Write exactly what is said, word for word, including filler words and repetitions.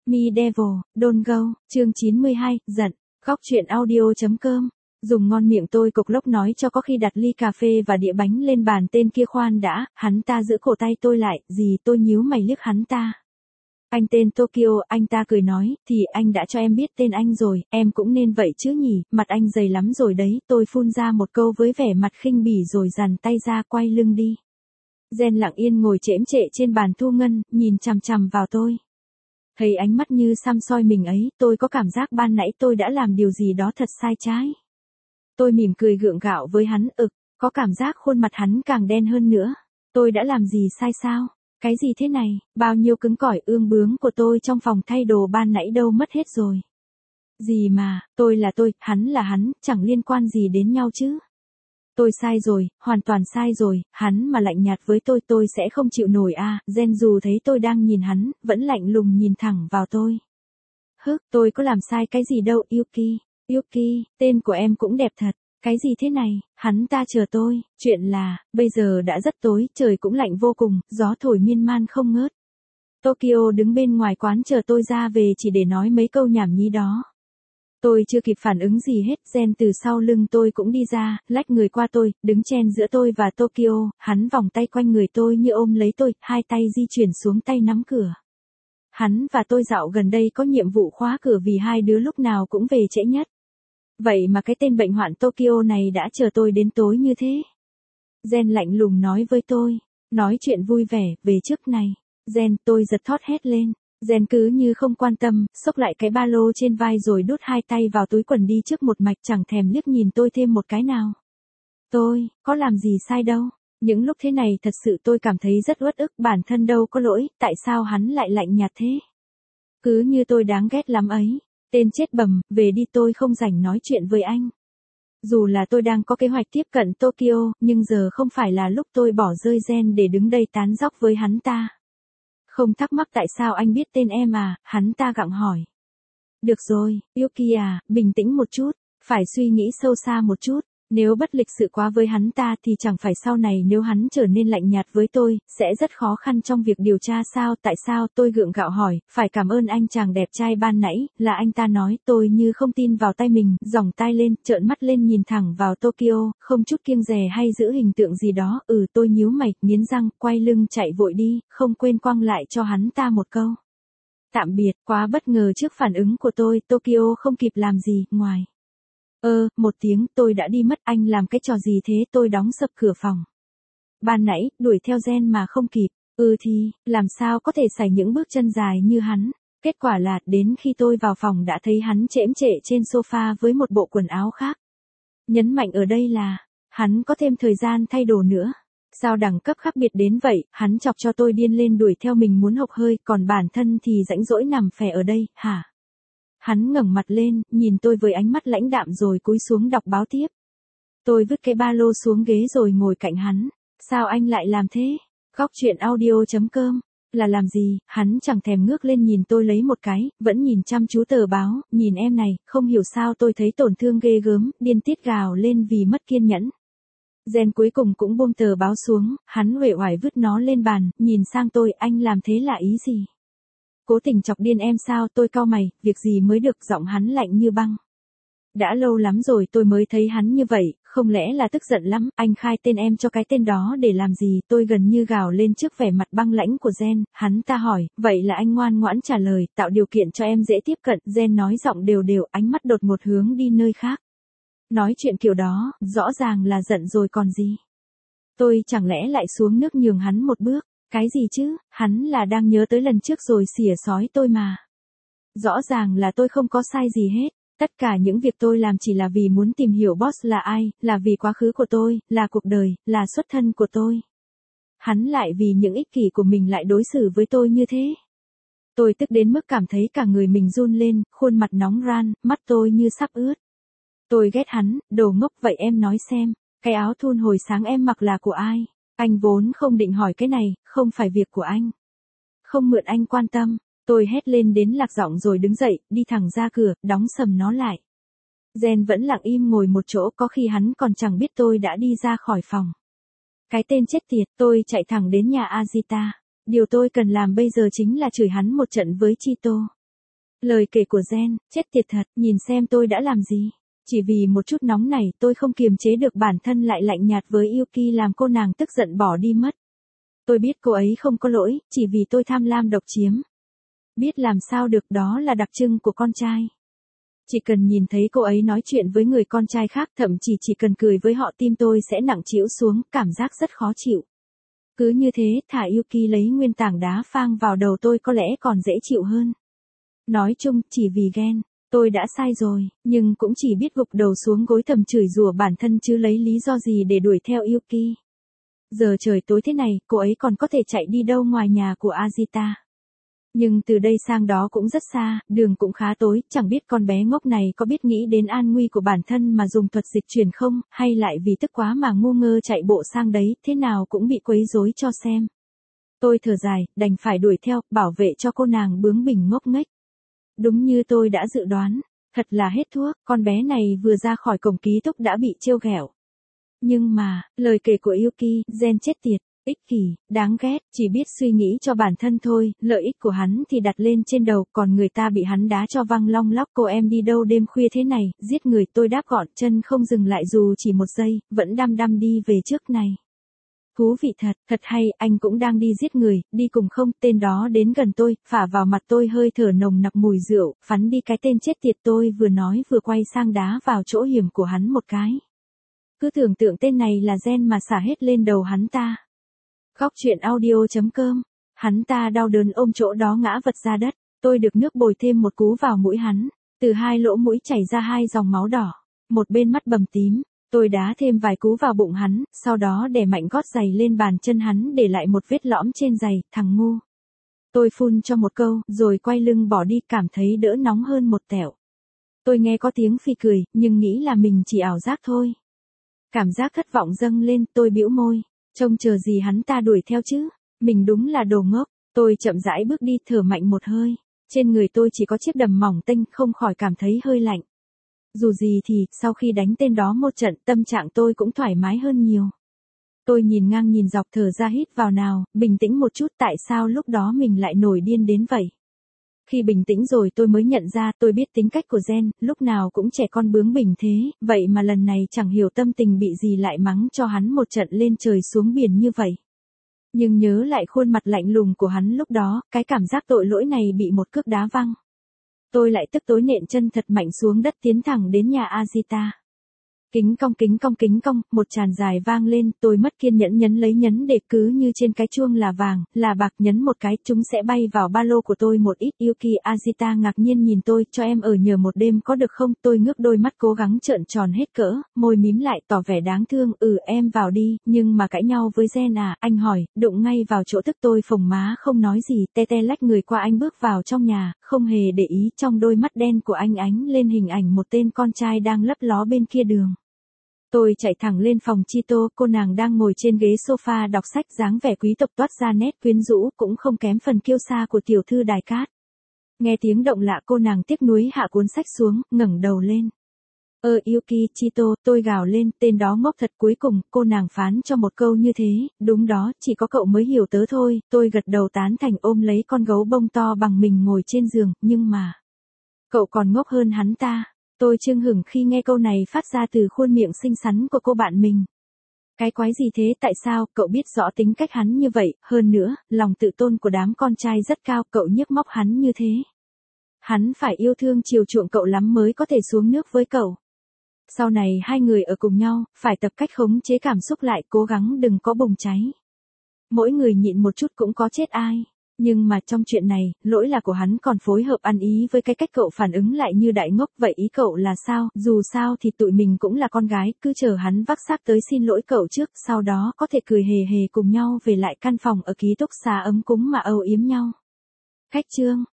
Me Devil, Don't Go, chương chín mươi hai, giận. Góc truyện audio.com. Dùng ngon miệng tôi cộc lốc nói cho có khi đặt ly cà phê và đĩa bánh lên bàn tên kia khoan đã, hắn ta giữ cổ tay tôi lại, gì tôi nhíu mày liếc hắn ta. Anh tên Tokyo, anh ta cười nói, thì anh đã cho em biết tên anh rồi, em cũng nên vậy chứ nhỉ, mặt anh dày lắm rồi đấy, tôi phun ra một câu với vẻ mặt khinh bỉ rồi dằn tay ra quay lưng đi. Gen lặng yên ngồi chễm chệ trên bàn thu ngân, nhìn chằm chằm vào tôi. Thấy ánh mắt như xăm soi mình ấy, tôi có cảm giác ban nãy tôi đã làm điều gì đó thật sai trái. Tôi mỉm cười gượng gạo với hắn, ực, có cảm giác khuôn mặt hắn càng đen hơn nữa. Tôi đã làm gì sai sao? Cái gì thế này, bao nhiêu cứng cỏi ương bướng của tôi trong phòng thay đồ ban nãy đâu mất hết rồi. Gì mà, tôi là tôi, hắn là hắn, chẳng liên quan gì đến nhau chứ. Tôi sai rồi, hoàn toàn sai rồi, hắn mà lạnh nhạt với tôi tôi sẽ không chịu nổi à, Gen dù thấy tôi đang nhìn hắn, vẫn lạnh lùng nhìn thẳng vào tôi. Hức, tôi có làm sai cái gì đâu, Yuki, Yuki, tên của em cũng đẹp thật. Cái gì thế này, hắn ta chờ tôi, chuyện là, bây giờ đã rất tối, trời cũng lạnh vô cùng, gió thổi miên man không ngớt. Tokyo đứng bên ngoài quán chờ tôi ra về chỉ để nói mấy câu nhảm nhí đó. Tôi chưa kịp phản ứng gì hết, Gen từ sau lưng tôi cũng đi ra, lách người qua tôi, đứng chen giữa tôi và Tokyo, hắn vòng tay quanh người tôi như ôm lấy tôi, hai tay di chuyển xuống tay nắm cửa. Hắn và tôi dạo gần đây có nhiệm vụ khóa cửa vì hai đứa lúc nào cũng về trễ nhất. Vậy mà cái tên bệnh hoạn Tokyo này đã chờ tôi đến tối như thế. Gen lạnh lùng nói với tôi, nói chuyện vui vẻ, về trước này. Gen, tôi giật thót hét lên. Gen cứ như không quan tâm, xốc lại cái ba lô trên vai rồi đút hai tay vào túi quần đi trước một mạch chẳng thèm liếc nhìn tôi thêm một cái nào. Tôi, có làm gì sai đâu. Những lúc thế này thật sự tôi cảm thấy rất uất ức, bản thân đâu có lỗi, tại sao hắn lại lạnh nhạt thế. Cứ như tôi đáng ghét lắm ấy. Tên chết bầm, về đi tôi không rảnh nói chuyện với anh. Dù là tôi đang có kế hoạch tiếp cận Tokyo, nhưng giờ không phải là lúc tôi bỏ rơi Gen để đứng đây tán dóc với hắn ta. Không thắc mắc tại sao anh biết tên em à, hắn ta gặng hỏi. Được rồi, Yuki à, bình tĩnh một chút, phải suy nghĩ sâu xa một chút. Nếu bất lịch sự quá với hắn ta thì chẳng phải sau này nếu hắn trở nên lạnh nhạt với tôi, sẽ rất khó khăn trong việc điều tra sao, tại sao, tôi gượng gạo hỏi, phải cảm ơn anh chàng đẹp trai ban nãy, là anh ta nói, tôi như không tin vào tay mình, giỏng tai lên, trợn mắt lên nhìn thẳng vào Tokyo, không chút kiêng dè hay giữ hình tượng gì đó, ừ tôi nhíu mày, nghiến răng, quay lưng chạy vội đi, không quên quăng lại cho hắn ta một câu. Tạm biệt, quá bất ngờ trước phản ứng của tôi, Tokyo không kịp làm gì, ngoài. Ơ, ờ, một tiếng, tôi đã đi mất, anh làm cái trò gì thế, tôi đóng sập cửa phòng. Ban nãy, đuổi theo Gen mà không kịp, ừ thì, làm sao có thể xảy những bước chân dài như hắn. Kết quả là, đến khi tôi vào phòng đã thấy hắn chễm chệ trên sofa với một bộ quần áo khác. Nhấn mạnh ở đây là, hắn có thêm thời gian thay đồ nữa. Sao đẳng cấp khác biệt đến vậy, hắn chọc cho tôi điên lên đuổi theo mình muốn hộc hơi, còn bản thân thì rãnh rỗi nằm phè ở đây, hả? Hắn ngẩng mặt lên, nhìn tôi với ánh mắt lãnh đạm rồi cúi xuống đọc báo tiếp. Tôi vứt cái ba lô xuống ghế rồi ngồi cạnh hắn. Sao anh lại làm thế? Góc truyện audio.com. Là làm gì? Hắn chẳng thèm ngước lên nhìn tôi lấy một cái, vẫn nhìn chăm chú tờ báo, nhìn em này, không hiểu sao tôi thấy tổn thương ghê gớm, điên tiết gào lên vì mất kiên nhẫn. Gen cuối cùng cũng buông tờ báo xuống, hắn uể oải vứt nó lên bàn, nhìn sang tôi, anh làm thế là ý gì? Cố tình chọc điên em sao, tôi cau mày, việc gì mới được, giọng hắn lạnh như băng. Đã lâu lắm rồi tôi mới thấy hắn như vậy, không lẽ là tức giận lắm, anh khai tên em cho cái tên đó để làm gì, tôi gần như gào lên trước vẻ mặt băng lãnh của Gen, hắn ta hỏi, vậy là anh ngoan ngoãn trả lời, tạo điều kiện cho em dễ tiếp cận, Gen nói giọng đều đều, ánh mắt đột ngột hướng đi nơi khác. Nói chuyện kiểu đó, rõ ràng là giận rồi còn gì. Tôi chẳng lẽ lại xuống nước nhường hắn một bước. Cái gì chứ, hắn là đang nhớ tới lần trước rồi xỉa sói tôi mà. Rõ ràng là tôi không có sai gì hết, tất cả những việc tôi làm chỉ là vì muốn tìm hiểu boss là ai, là vì quá khứ của tôi, là cuộc đời, là xuất thân của tôi. Hắn lại vì những ích kỷ của mình lại đối xử với tôi như thế. Tôi tức đến mức cảm thấy cả người mình run lên, khuôn mặt nóng ran, mắt tôi như sắp ướt. Tôi ghét hắn, đồ ngốc vậy em nói xem, cái áo thun hồi sáng em mặc là của ai? Anh vốn không định hỏi cái này, không phải việc của anh. Không mượn anh quan tâm, tôi hét lên đến lạc giọng rồi đứng dậy, đi thẳng ra cửa, đóng sầm nó lại. Gen vẫn lặng im ngồi một chỗ, có khi hắn còn chẳng biết tôi đã đi ra khỏi phòng. Cái tên chết tiệt, tôi chạy thẳng đến nhà Azita. Điều tôi cần làm bây giờ chính là chửi hắn một trận với Chito. Lời kể của Gen, chết tiệt thật, nhìn xem tôi đã làm gì. Chỉ vì một chút nóng này tôi không kiềm chế được bản thân lại lạnh nhạt với Yuki làm cô nàng tức giận bỏ đi mất. Tôi biết cô ấy không có lỗi, chỉ vì tôi tham lam độc chiếm. Biết làm sao được, đó là đặc trưng của con trai. Chỉ cần nhìn thấy cô ấy nói chuyện với người con trai khác, thậm chí chỉ cần cười với họ, tim tôi sẽ nặng trĩu xuống, cảm giác rất khó chịu. Cứ như thế, thả Yuki lấy nguyên tảng đá phang vào đầu tôi có lẽ còn dễ chịu hơn. Nói chung, chỉ vì ghen, tôi đã sai rồi, nhưng cũng chỉ biết gục đầu xuống gối thầm chửi rủa bản thân chứ lấy lý do gì để đuổi theo Yuki. Giờ trời tối thế này, cô ấy còn có thể chạy đi đâu ngoài nhà của Azita. Nhưng từ đây sang đó cũng rất xa, đường cũng khá tối, chẳng biết con bé ngốc này có biết nghĩ đến an nguy của bản thân mà dùng thuật dịch chuyển không, hay lại vì tức quá mà ngu ngơ chạy bộ sang đấy, thế nào cũng bị quấy rối cho xem. Tôi thở dài, đành phải đuổi theo, bảo vệ cho cô nàng bướng bỉnh ngốc nghếch. Đúng như tôi đã dự đoán, thật là hết thuốc, con bé này vừa ra khỏi cổng ký túc đã bị trêu ghẹo. Nhưng mà, lời kể của Yuki, Gen chết tiệt, ích kỷ, đáng ghét, chỉ biết suy nghĩ cho bản thân thôi, lợi ích của hắn thì đặt lên trên đầu, còn người ta bị hắn đá cho văng long lóc. Cô em đi đâu đêm khuya thế này, giết người, tôi đáp gọn, chân không dừng lại dù chỉ một giây, vẫn đăm đăm đi về trước này. Thú vị thật, thật hay, anh cũng đang đi giết người, đi cùng không? Tên đó đến gần tôi, phả vào mặt tôi hơi thở nồng nặc mùi rượu, phắn đi cái tên chết tiệt. Tôi vừa nói vừa quay sang đá vào chỗ hiểm của hắn một cái. Cứ tưởng tượng tên này là Gen mà xả hết lên đầu hắn ta. Khóc chuyện audio chấm com. Hắn ta đau đớn ôm chỗ đó ngã vật ra đất. Tôi được nước bồi thêm một cú vào mũi hắn. Từ hai lỗ mũi chảy ra hai dòng máu đỏ. Một bên mắt bầm tím. Tôi đá thêm vài cú vào bụng hắn, sau đó đè mạnh gót giày lên bàn chân hắn để lại một vết lõm trên giày, thằng ngu. Tôi phun cho một câu, rồi quay lưng bỏ đi, cảm thấy đỡ nóng hơn một tẹo. Tôi nghe có tiếng Phi cười, nhưng nghĩ là mình chỉ ảo giác thôi. Cảm giác thất vọng dâng lên, tôi bĩu môi. Trông chờ gì hắn ta đuổi theo chứ? Mình đúng là đồ ngốc. Tôi chậm rãi bước đi, thở mạnh một hơi. Trên người tôi chỉ có chiếc đầm mỏng tênh, không khỏi cảm thấy hơi lạnh. Dù gì thì, sau khi đánh tên đó một trận, tâm trạng tôi cũng thoải mái hơn nhiều. Tôi nhìn ngang nhìn dọc, thở ra hít vào nào, bình tĩnh một chút, tại sao lúc đó mình lại nổi điên đến vậy? Khi bình tĩnh rồi tôi mới nhận ra, tôi biết tính cách của Gen, lúc nào cũng trẻ con bướng bỉnh thế, vậy mà lần này chẳng hiểu tâm tình bị gì lại mắng cho hắn một trận lên trời xuống biển như vậy. Nhưng nhớ lại khuôn mặt lạnh lùng của hắn lúc đó, cái cảm giác tội lỗi này bị một cước đá văng. Tôi lại tức tối nện chân thật mạnh xuống đất, tiến thẳng đến nhà Azita. Kính cong kính cong kính cong, một tràn dài vang lên, tôi mất kiên nhẫn nhấn lấy nhấn để cứ như trên cái chuông là vàng, là bạc, nhấn một cái, chúng sẽ bay vào ba lô của tôi một ít. Yuki Azita ngạc nhiên nhìn tôi, cho em ở nhờ một đêm có được không? Tôi ngước đôi mắt cố gắng trợn tròn hết cỡ, môi mím lại tỏ vẻ đáng thương, ừ em vào đi, nhưng mà cãi nhau với Gen à? Anh hỏi, đụng ngay vào chỗ tức. Tôi phồng má không nói gì, te te lách người qua anh bước vào trong nhà, không hề để ý, trong đôi mắt đen của anh ánh lên hình ảnh một tên con trai đang lấp ló bên kia đường. Tôi chạy thẳng lên phòng Chito, cô nàng đang ngồi trên ghế sofa đọc sách, dáng vẻ quý tộc toát ra nét quyến rũ, cũng không kém phần kiêu sa của tiểu thư đài cát. Nghe tiếng động lạ, cô nàng tiếc nuối hạ cuốn sách xuống, ngẩng đầu lên. Ơ Yuki, Chito, tôi gào lên, tên đó ngốc thật. Cuối cùng, cô nàng phán cho một câu như thế, đúng đó, chỉ có cậu mới hiểu tớ thôi. Tôi gật đầu tán thành, ôm lấy con gấu bông to bằng mình ngồi trên giường, nhưng mà, cậu còn ngốc hơn hắn ta. Tôi chưng hửng khi nghe câu này phát ra từ khuôn miệng xinh xắn của cô bạn mình. Cái quái gì thế? Tại sao? Cậu biết rõ tính cách hắn như vậy, hơn nữa, lòng tự tôn của đám con trai rất cao, cậu nhức móc hắn như thế. Hắn phải yêu thương chiều chuộng cậu lắm mới có thể xuống nước với cậu. Sau này hai người ở cùng nhau, phải tập cách khống chế cảm xúc lại, cố gắng đừng có bùng cháy. Mỗi người nhịn một chút cũng có chết ai. Nhưng mà trong chuyện này, lỗi là của hắn, còn phối hợp ăn ý với cái cách cậu phản ứng lại như đại ngốc. Vậy ý cậu là sao? Dù sao thì tụi mình cũng là con gái, cứ chờ hắn vác xác tới xin lỗi cậu trước, sau đó có thể cười hề hề cùng nhau về lại căn phòng ở ký túc xá ấm cúng mà âu yếm nhau. Khách chương.